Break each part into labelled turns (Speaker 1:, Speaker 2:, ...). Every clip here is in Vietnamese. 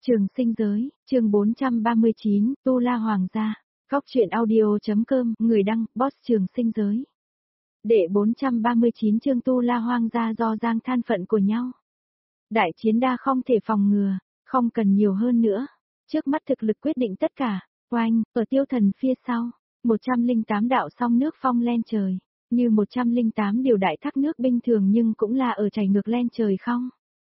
Speaker 1: Trường sinh giới, chương 439, Tu La Hoàng gia. Góc truyện audio.com, người đăng, boss trường sinh giới. Đệ 439 chương Tu La Hoàng gia do giang than phận của nhau. Đại chiến đa không thể phòng ngừa, không cần nhiều hơn nữa. Trước mắt thực lực quyết định tất cả, oanh, ở tiêu thần phía sau, 108 đạo song nước phong lên trời, như 108 điều đại thác nước bình thường nhưng cũng là ở chảy ngược lên trời không.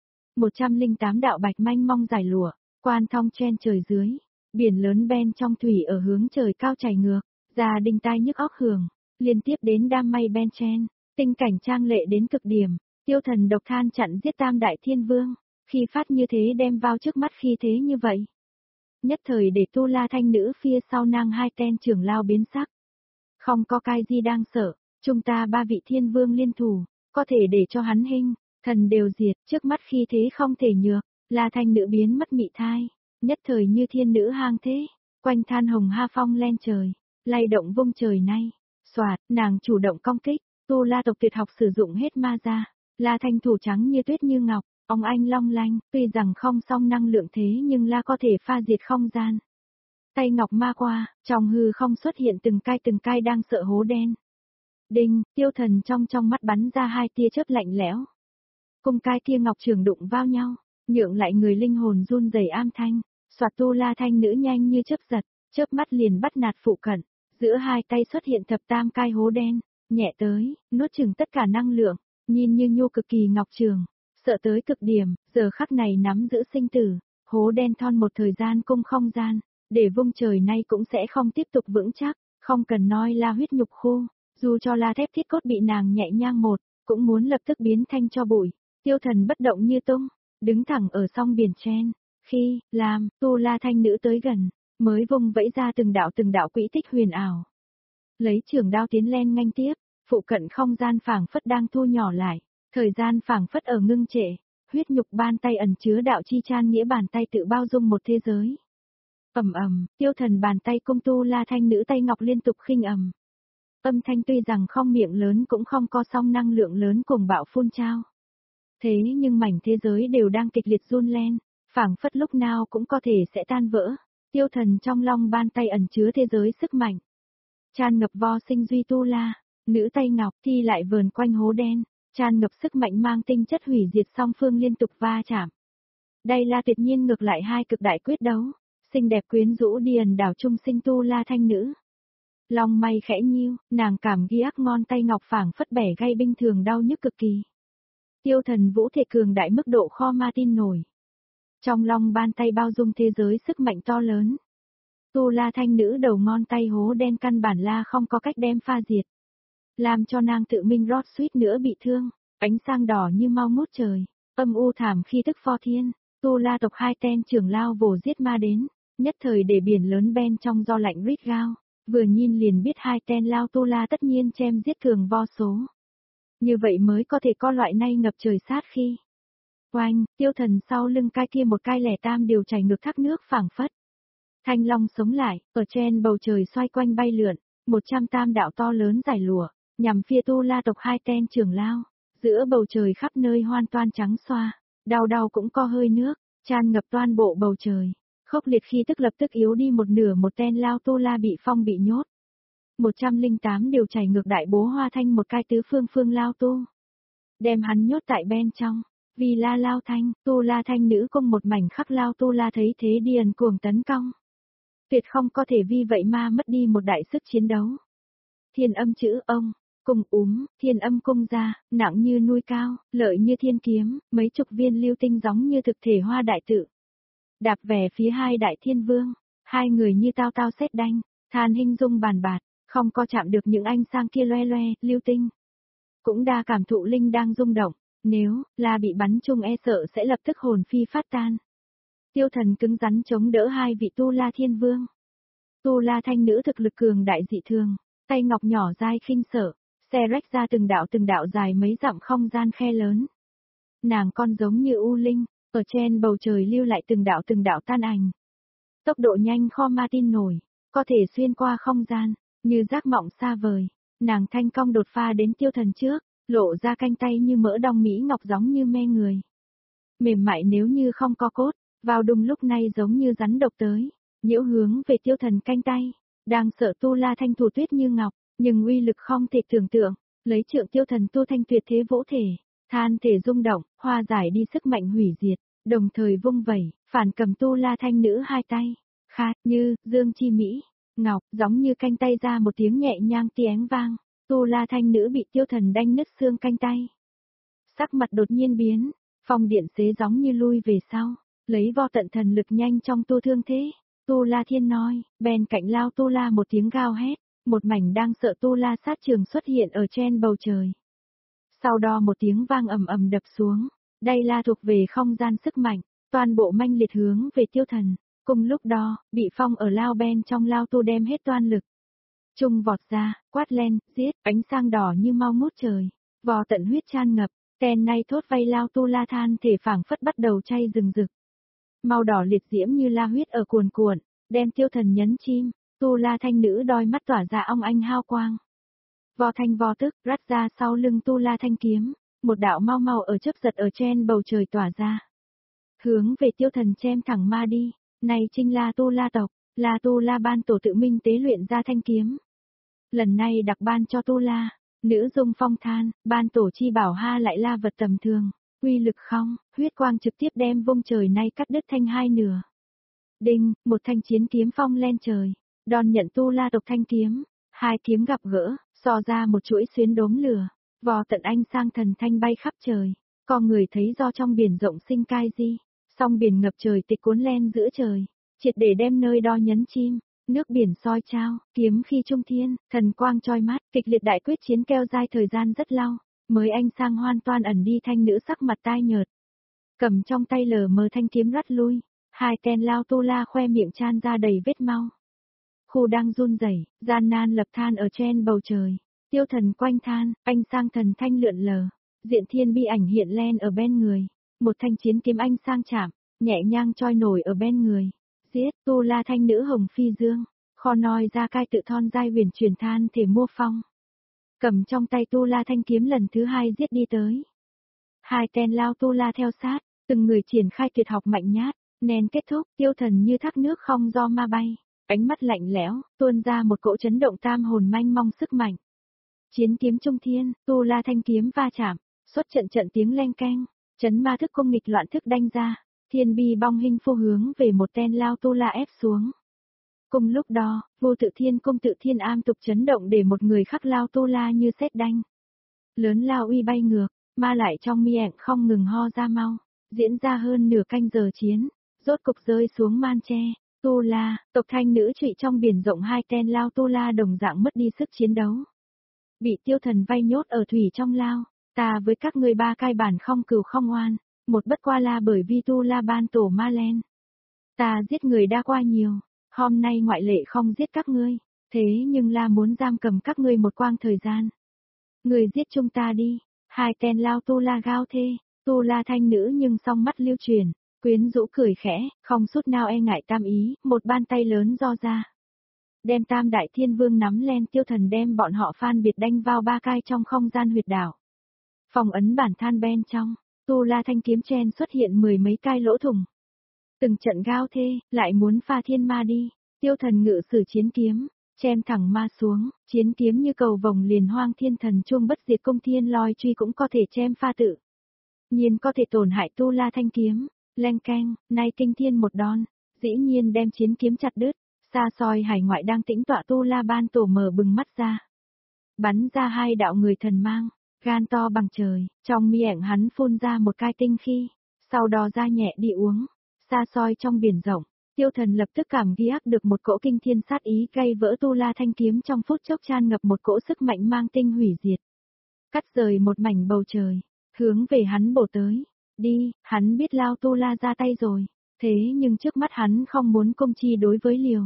Speaker 1: 108 đạo bạch manh mong giải lụa, quan thong chen trời dưới, biển lớn ben trong thủy ở hướng trời cao chảy ngược, gia đình tai nhức óc hưởng, liên tiếp đến đam mây ben chen, tình cảnh trang lệ đến cực điểm, tiêu thần độc than chặn giết tam đại thiên vương, khi phát như thế đem vào trước mắt khi thế như vậy. Nhất thời để Tu La thanh nữ phía sau nang hai ten trưởng lao biến sắc. Không có cái gì đang sợ, chúng ta ba vị thiên vương liên thủ, có thể để cho hắn hình, thần đều diệt, trước mắt khi thế không thể nhược, La thanh nữ biến mất mị thai, nhất thời như thiên nữ hang thế, quanh than hồng ha phong lên trời, lay động vung trời nay, soạt, nàng chủ động công kích, Tu La tộc tuyệt học sử dụng hết ma ra, La thanh thủ trắng như tuyết như ngọc, óng ánh long lanh, tuy rằng không song năng lượng thế nhưng La có thể pha diệt không gian. Tay ngọc ma qua, trong hư không xuất hiện từng cai đang sợ hố đen. Đinh, tiêu thần trong mắt bắn ra hai tia chớp lạnh lẽo. Cung cai kia ngọc trường đụng vào nhau, nhượng lại người linh hồn run rẩy am thanh, soạt Tu La thanh nữ nhanh như chớp giật, chớp mắt liền bắt nạt phụ cận, giữa hai tay xuất hiện thập tam cai hố đen, nhẹ tới, nuốt chửng tất cả năng lượng, nhìn như nhô cực kỳ ngọc trường, sợ tới cực điểm, giờ khắc này nắm giữ sinh tử, hố đen thon một thời gian cung không gian, để vung trời nay cũng sẽ không tiếp tục vững chắc, không cần nói La huyết nhục khô, dù cho La thép thiết cốt bị nàng nhẹ nhang một, cũng muốn lập tức biến thanh cho bụi. Tiêu thần bất động như tung, đứng thẳng ở song biển chen, khi, làm, Tu La thanh nữ tới gần, mới vung vẫy ra từng đạo quỹ tích huyền ảo. Lấy trường đao tiến lên nhanh tiếp, phụ cận không gian phảng phất đang thu nhỏ lại, thời gian phảng phất ở ngưng trệ, huyết nhục bàn tay ẩn chứa đạo chi chan nghĩa bàn tay tự bao dung một thế giới. Tiêu thần bàn tay cung Tu La thanh nữ tay ngọc liên tục khinh ầm. Âm thanh tuy rằng không miệng lớn cũng không có song năng lượng lớn cùng bạo phun trao. Thế nhưng mảnh thế giới đều đang kịch liệt run lên, phảng phất lúc nào cũng có thể sẽ tan vỡ. Tiêu thần trong long ban tay ẩn chứa thế giới sức mạnh. Tràn ngập vo sinh duy Tu La, nữ tay ngọc thi lại vờn quanh hố đen, tràn ngập sức mạnh mang tinh chất hủy diệt song phương liên tục va chạm. Đây là tuyệt nhiên ngược lại hai cực đại quyết đấu, xinh đẹp quyến rũ điền đảo trung sinh Tu La thanh nữ. Long may khẽ nhiêu, nàng cảm ghi ác ngon tay ngọc phảng phất bẻ gây bình thường đau nhức cực kỳ. Tiêu thần vũ thể cường đại mức độ kho ma tin nổi. Trong lòng bàn tay bao dung thế giới sức mạnh to lớn. Tu La thanh nữ đầu ngón tay hố đen căn bản là không có cách đem pha diệt. Làm cho nàng tự mình rót suýt nữa bị thương, ánh sang đỏ như mau ngút trời, âm u thảm khi tức pho thiên. Tu La tộc hai ten trưởng lao vồ giết ma đến, nhất thời để biển lớn ben trong do lạnh rít gao, vừa nhìn liền biết hai ten lao Tu La tất nhiên chém giết thường vo số. Như vậy mới có thể có loại nay ngập trời sát khi. Oanh, tiêu thần sau lưng cai kia một cai lẻ tam điều chảy ngược thác nước phảng phất. Thanh long sống lại, ở trên bầu trời xoay quanh bay lượn, 108 đạo to lớn giải lụa, nhằm phía Tu La tộc hai ten trưởng lao, giữa bầu trời khắp nơi hoàn toàn trắng xoa, đau cũng co hơi nước, tràn ngập toàn bộ bầu trời, khốc liệt khi tức lập tức yếu đi một nửa một ten lao Tu La bị phong bị nhốt. 108 điều chảy ngược đại bố hoa thanh một cai tứ phương lao tu. Đem hắn nhốt tại bên trong, vì la lao thanh, Tu La thanh nữ cùng một mảnh khắc lao Tu La thấy thế điền cuồng tấn công. Tuyệt không có thể vì vậy mà mất đi một đại sức chiến đấu. Thiên âm chữ ông, cùng thiên âm cung ra, nặng như núi cao, lợi như thiên kiếm, mấy chục viên lưu tinh giống như thực thể hoa đại tự. Đạp về phía hai đại thiên vương, hai người như tao xét đanh, than hình dung bàn bạt, không có chạm được những ánh sang kia loe lưu tinh. Cũng đa cảm thụ linh đang rung động, nếu là bị bắn chung e sợ sẽ lập tức hồn phi phát tan. Tiêu thần cứng rắn chống đỡ hai vị Tu La thiên vương. Tu La thanh nữ thực lực cường đại dị thường, tay ngọc nhỏ dai khinh sở, xe rách ra từng đạo dài mấy dặm không gian khe lớn. Nàng con giống như u linh, ở trên bầu trời lưu lại từng đạo tan ảnh. Tốc độ nhanh kho ma tin nổi, có thể xuyên qua không gian, như giác mộng xa vời. Nàng thanh cong đột pha đến tiêu thần trước, lộ ra canh tay như mỡ đong mỹ ngọc giống như me người. Mềm mại nếu như không có cốt, Vào đùng lúc này giống như rắn độc tới, nhiễu hướng về Tiêu Thần canh tay, đang sợ Tu La Thanh thủ tuyết như ngọc, nhưng uy lực không thể tưởng tượng, lấy trượng Tiêu Thần tu thanh tuyệt thế vỗ thể, than thể rung động, hóa giải đi sức mạnh hủy diệt, đồng thời vung vẩy, phản cầm Tu La Thanh nữ hai tay, khát như dương chi mỹ, ngọc, giống như canh tay ra một tiếng nhẹ nhàng tiếng vang, Tu La Thanh nữ bị Tiêu Thần đanh nứt xương canh tay. Sắc mặt đột nhiên biến, phong điện xế giống như lui về sau, lấy vo tận thần lực nhanh trong tu thương thế. Tu La Thiên nói, bên cạnh lao Tu La một tiếng gào hét, một mảnh đang sợ Tu La sát trường xuất hiện ở trên bầu trời. Sau đó một tiếng vang ầm ầm đập xuống, đây là thuộc về không gian sức mạnh, toàn bộ manh liệt hướng về Tiêu Thần. Cùng lúc đó, bị phong ở lao bên trong lao Tu đem hết toan lực. Trung vọt ra, quát lên, giết, ánh sang đỏ như mau ngút trời, vò tận huyết tràn ngập, tên nay thốt vây lao Tu La than thể phảng phất bắt đầu chay rừng rực. Màu đỏ liệt diễm như la huyết ở cuồn cuộn, đem Tiêu Thần nhấn chim, Tu La Thanh nữ đôi mắt tỏa ra ong ánh hao quang. Vò thanh vò tức, rắt ra sau lưng Tu La Thanh kiếm, một đạo mau mau ở chớp giật ở trên bầu trời tỏa ra. Hướng về Tiêu Thần chém thẳng ma đi, này chính là Tu La tộc, là Tu La ban tổ tự minh tế luyện ra thanh kiếm. Lần này đặc ban cho Tu La, nữ dung phong than, ban tổ chi bảo ha lại la vật tầm thường. Uy lực không, huyết quang trực tiếp đem vung trời nay cắt đứt thanh hai nửa. Đinh, một thanh chiến kiếm phong lên trời, đòn nhận Tu La tộc thanh kiếm, hai kiếm gặp gỡ, so ra một chuỗi xuyến đốm lửa, vò tận anh sang thần thanh bay khắp trời, con người thấy do trong biển rộng sinh cai di, song biển ngập trời tịch cuốn lên giữa trời, triệt để đem nơi đo nhấn chim, nước biển soi trao, kiếm khi trung thiên, thần quang choi mắt, kịch liệt đại quyết chiến keo dài thời gian rất lâu. Mới anh sang hoàn toàn ẩn đi thanh nữ sắc mặt tai nhợt. Cầm trong tay lờ mờ thanh kiếm rắt lui, hai tên lao Tu La khoe miệng chan ra đầy vết mau. Khu đang run rẩy, gian nan lập than ở trên bầu trời. Tiêu Thần quanh than, anh sang thần thanh lượn lờ. Diện thiên bi ảnh hiện lên ở bên người. Một thanh chiến kiếm anh sang chạm, nhẹ nhàng trôi nổi ở bên người. Giết Tu La thanh nữ hồng phi dương, kho nói ra cai tự thon dai huyền chuyển than thể mua phong. Cầm trong tay Tu La thanh kiếm lần thứ hai giết đi tới. Hai tên lao Tu La theo sát, từng người triển khai tuyệt học mạnh nhát, nên kết thúc, Tiêu Thần như thác nước không do ma bay, ánh mắt lạnh lẽo, tuôn ra một cỗ chấn động tam hồn manh mong sức mạnh. Chiến kiếm trung thiên, Tu La thanh kiếm va chạm, xuất trận trận tiếng leng keng, chấn ma thức công nghịch loạn thức đanh ra, thiên bi bong hình phô hướng về một tên lao Tu La ép xuống. Cùng lúc đó, vô tự thiên cung tự thiên am tục chấn động để một người khắc lao Tu La như sét đanh. Lớn lao uy bay ngược, ma lại trong miệng không ngừng ho ra mau, diễn ra hơn nửa canh giờ chiến, rốt cục rơi xuống man tre. Tu La, tộc thanh nữ trụy trong biển rộng hai tên lao Tu La đồng dạng mất đi sức chiến đấu. Bị Tiêu Thần vây nhốt ở thủy trong lao, ta với các ngươi ba cai bản không cừu không oan, một bất qua là bởi vì Tu La ban tổ ma len. Ta giết người đa qua nhiều. Hôm nay ngoại lệ không giết các ngươi, thế nhưng là muốn giam cầm các ngươi một quang thời gian. Người giết chúng ta đi, hai tên lao Tu La gao thê, Tu La thanh nữ nhưng song mắt lưu truyền, quyến rũ cười khẽ, không chút nào e ngại tam ý, một bàn tay lớn do ra. Đem tam đại thiên vương nắm lên Tiêu Thần đem bọn họ phan biệt đanh vào ba cai trong không gian huyệt đảo. Phòng ấn bản than bên trong, Tu La thanh kiếm chen xuất hiện mười mấy cai lỗ thủng. Từng trận gao thê, lại muốn pha thiên ma đi, Tiêu Thần ngự sử chiến kiếm, chém thẳng ma xuống, chiến kiếm như cầu vồng liền hoang thiên thần chuông bất diệt công thiên loi truy cũng có thể chém pha tự. Nhiên có thể tổn hại Tu La thanh kiếm, leng keng, nay kinh thiên một đòn, dĩ nhiên đem chiến kiếm chặt đứt, xa xôi hải ngoại đang tĩnh tọa Tu La ban tổ mở bừng mắt ra. Bắn ra hai đạo người thần mang, gan to bằng trời, trong miệng hắn phun ra một cai tinh khí, sau đó ra nhẹ đi uống. Xa xôi trong biển rộng, Tiêu Thần lập tức cảm giác được một cỗ kinh thiên sát ý gây vỡ Tu La thanh kiếm trong phút chốc tràn ngập một cỗ sức mạnh mang tinh hủy diệt. Cắt rời một mảnh bầu trời, hướng về hắn bổ tới. Đi, hắn biết lao Tu La ra tay rồi, thế nhưng trước mắt hắn không muốn công chi đối với liều.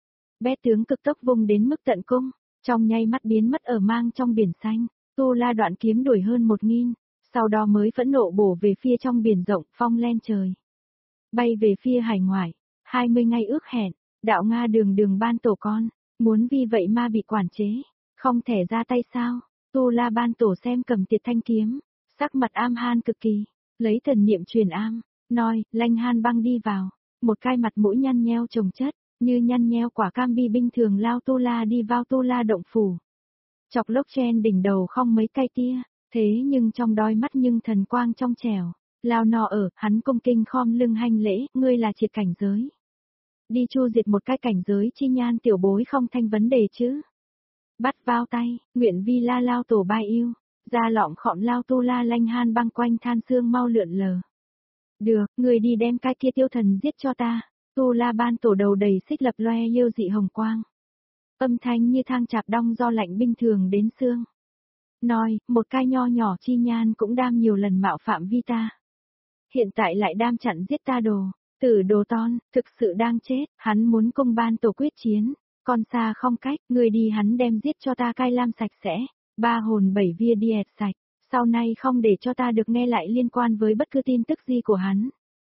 Speaker 1: Bé tướng cực tốc vung đến mức tận cung, trong nháy mắt biến mất ở mang trong biển xanh, Tu La đoạn kiếm đuổi hơn 1000, sau đó mới phẫn nộ bổ về phía trong biển rộng phong lên trời. Bay về phía hải ngoại, 20 ngày ước hẹn, đạo Nga đường đường ban tổ con, muốn vì vậy mà bị quản chế, không thể ra tay sao, Tu La ban tổ xem cầm tiệt thanh kiếm, sắc mặt am han cực kỳ, lấy thần niệm truyền am, Nói, Lanh Han Băng đi vào, một cái mặt mũi nhăn nheo chồng chất, như nhăn nheo quả cam bi bình thường lao Tu La đi vào Tu La động phủ. Chọc lốc chen đỉnh đầu không mấy cây tia, thế nhưng trong đôi mắt nhưng thần quang trong trẻo. Lao nọ ở, hắn cung kinh khom lưng hành lễ, ngươi là triệt cảnh giới. Đi chu diệt một cái cảnh giới chi nhan tiểu bối không thành vấn đề chứ. Bắt vào tay, nguyện vi la lao tổ bai yêu, ra lọng khọm lao Tu La Lanh Han Băng quanh than xương mau lượn lờ. Được, người đi đem cái kia tiêu thần giết cho ta. Tu La ban tổ đầu đầy xích lập loe yêu dị hồng quang. Âm thanh như thang chạp đong do lạnh binh thường đến xương. Nói, một cái nho nhỏ chi nhan cũng đam nhiều lần mạo phạm vi ta. Hiện tại lại đam chặn giết ta đồ. Tử đồ ton, thực sự đang chết, hắn muốn công ban tổ quyết chiến. Con xa không cách, người đi hắn đem giết cho ta cai lam sạch sẽ. Ba hồn bảy vía điệt sạch. Sau này không để cho ta được nghe lại liên quan với bất cứ tin tức gì của hắn.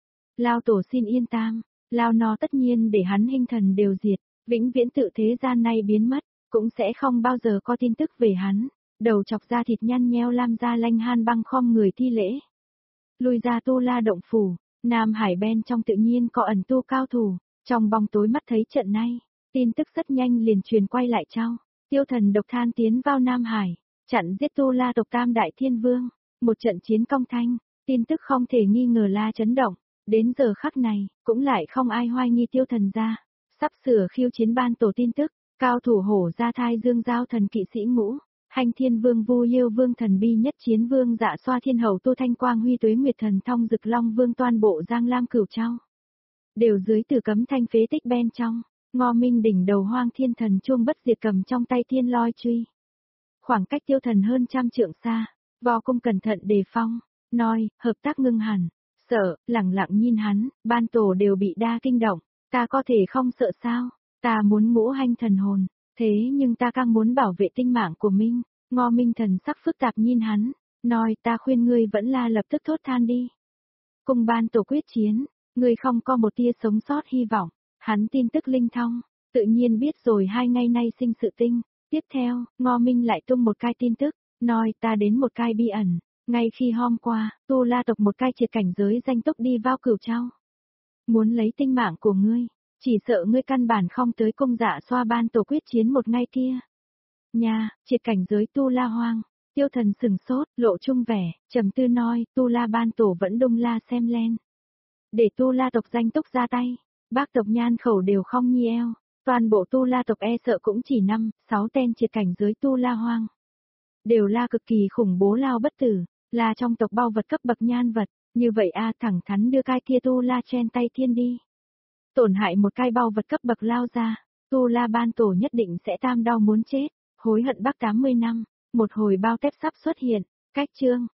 Speaker 1: Lao tổ xin yên tam, Lao nó tất nhiên để hắn hình thần đều diệt, vĩnh viễn tự thế gian này biến mất, cũng sẽ không bao giờ có tin tức về hắn. Đầu chọc ra thịt nhăn nheo Lam ra Lanh Han Băng khom người thi lễ. Lui ra Tu La động phủ, Nam Hải bên trong tự nhiên có ẩn tu cao thủ, trong bóng tối mắt thấy trận này, tin tức rất nhanh liền truyền quay lại trao. Tiêu thần độc than tiến vào Nam Hải, chặn giết Tu La tộc Tam Đại Thiên Vương, một trận chiến công thanh, tin tức không thể nghi ngờ la chấn động, đến giờ khắc này, cũng lại không ai hoài nghi tiêu thần ra, sắp sửa khiêu chiến ban tổ tin tức, cao thủ hổ ra thai dương giao thần kỵ sĩ ngũ, hành thiên vương vu yêu vương thần bi nhất chiến vương dạ xoa thiên hầu tu thanh quang huy tuế nguyệt thần thông dực long vương toàn bộ giang lam cửu trao. Đều dưới từ cấm thanh phế tích bên trong, Ngô Minh đỉnh đầu hoang thiên thần chuông bất diệt cầm trong tay thiên loi truy. Khoảng cách tiêu thần hơn trăm trượng xa, Vò Cung cẩn thận đề phong, nói, hợp tác ngưng hẳn, sợ, lẳng lặng nhìn hắn, ban tổ đều bị đa kinh động, ta có thể không sợ sao, ta muốn ngũ hành thần hồn, thế nhưng ta càng muốn bảo vệ tinh mạng của Minh. Ngô Minh thần sắc phức tạp nhìn hắn, nói ta khuyên ngươi vẫn là lập tức thốt than đi. Cùng ban tổ quyết chiến, ngươi không có một tia sống sót hy vọng, hắn tin tức linh thông, tự nhiên biết rồi 2 ngày nay sinh sự tinh. Tiếp theo, Ngô Minh lại tung một cái tin tức, nói ta đến một cái bí ẩn, ngay khi hôm qua, Tu La tộc một cái triệt cảnh giới danh túc đi vào cửu trao. Muốn lấy tinh mạng của ngươi, chỉ sợ ngươi căn bản không tới công dạ xoa ban tổ quyết chiến một ngày kia. Nhà, triệt cảnh giới Tu La hoang, tiêu thần sừng sốt, lộ trung vẻ, trầm tư nói, Tu La ban tổ vẫn đông la xem lên. Để Tu La tộc danh túc ra tay, bác tộc nhan khẩu đều không nhi eo. Toàn bộ Tu La tộc e sợ cũng chỉ 5-6 tên triệt cảnh giới Tu La hoang. Đều là cực kỳ khủng bố lao bất tử, là trong tộc bao vật cấp bậc nhan vật, như vậy thẳng thắn đưa cái kia Tu La trên tay thiên đi. Tổn hại một cái bao vật cấp bậc lao ra, Tu La ban tổ nhất định sẽ tam đau muốn chết, hối hận bắc 80 năm, một hồi bao tép sắp xuất hiện, cách chương,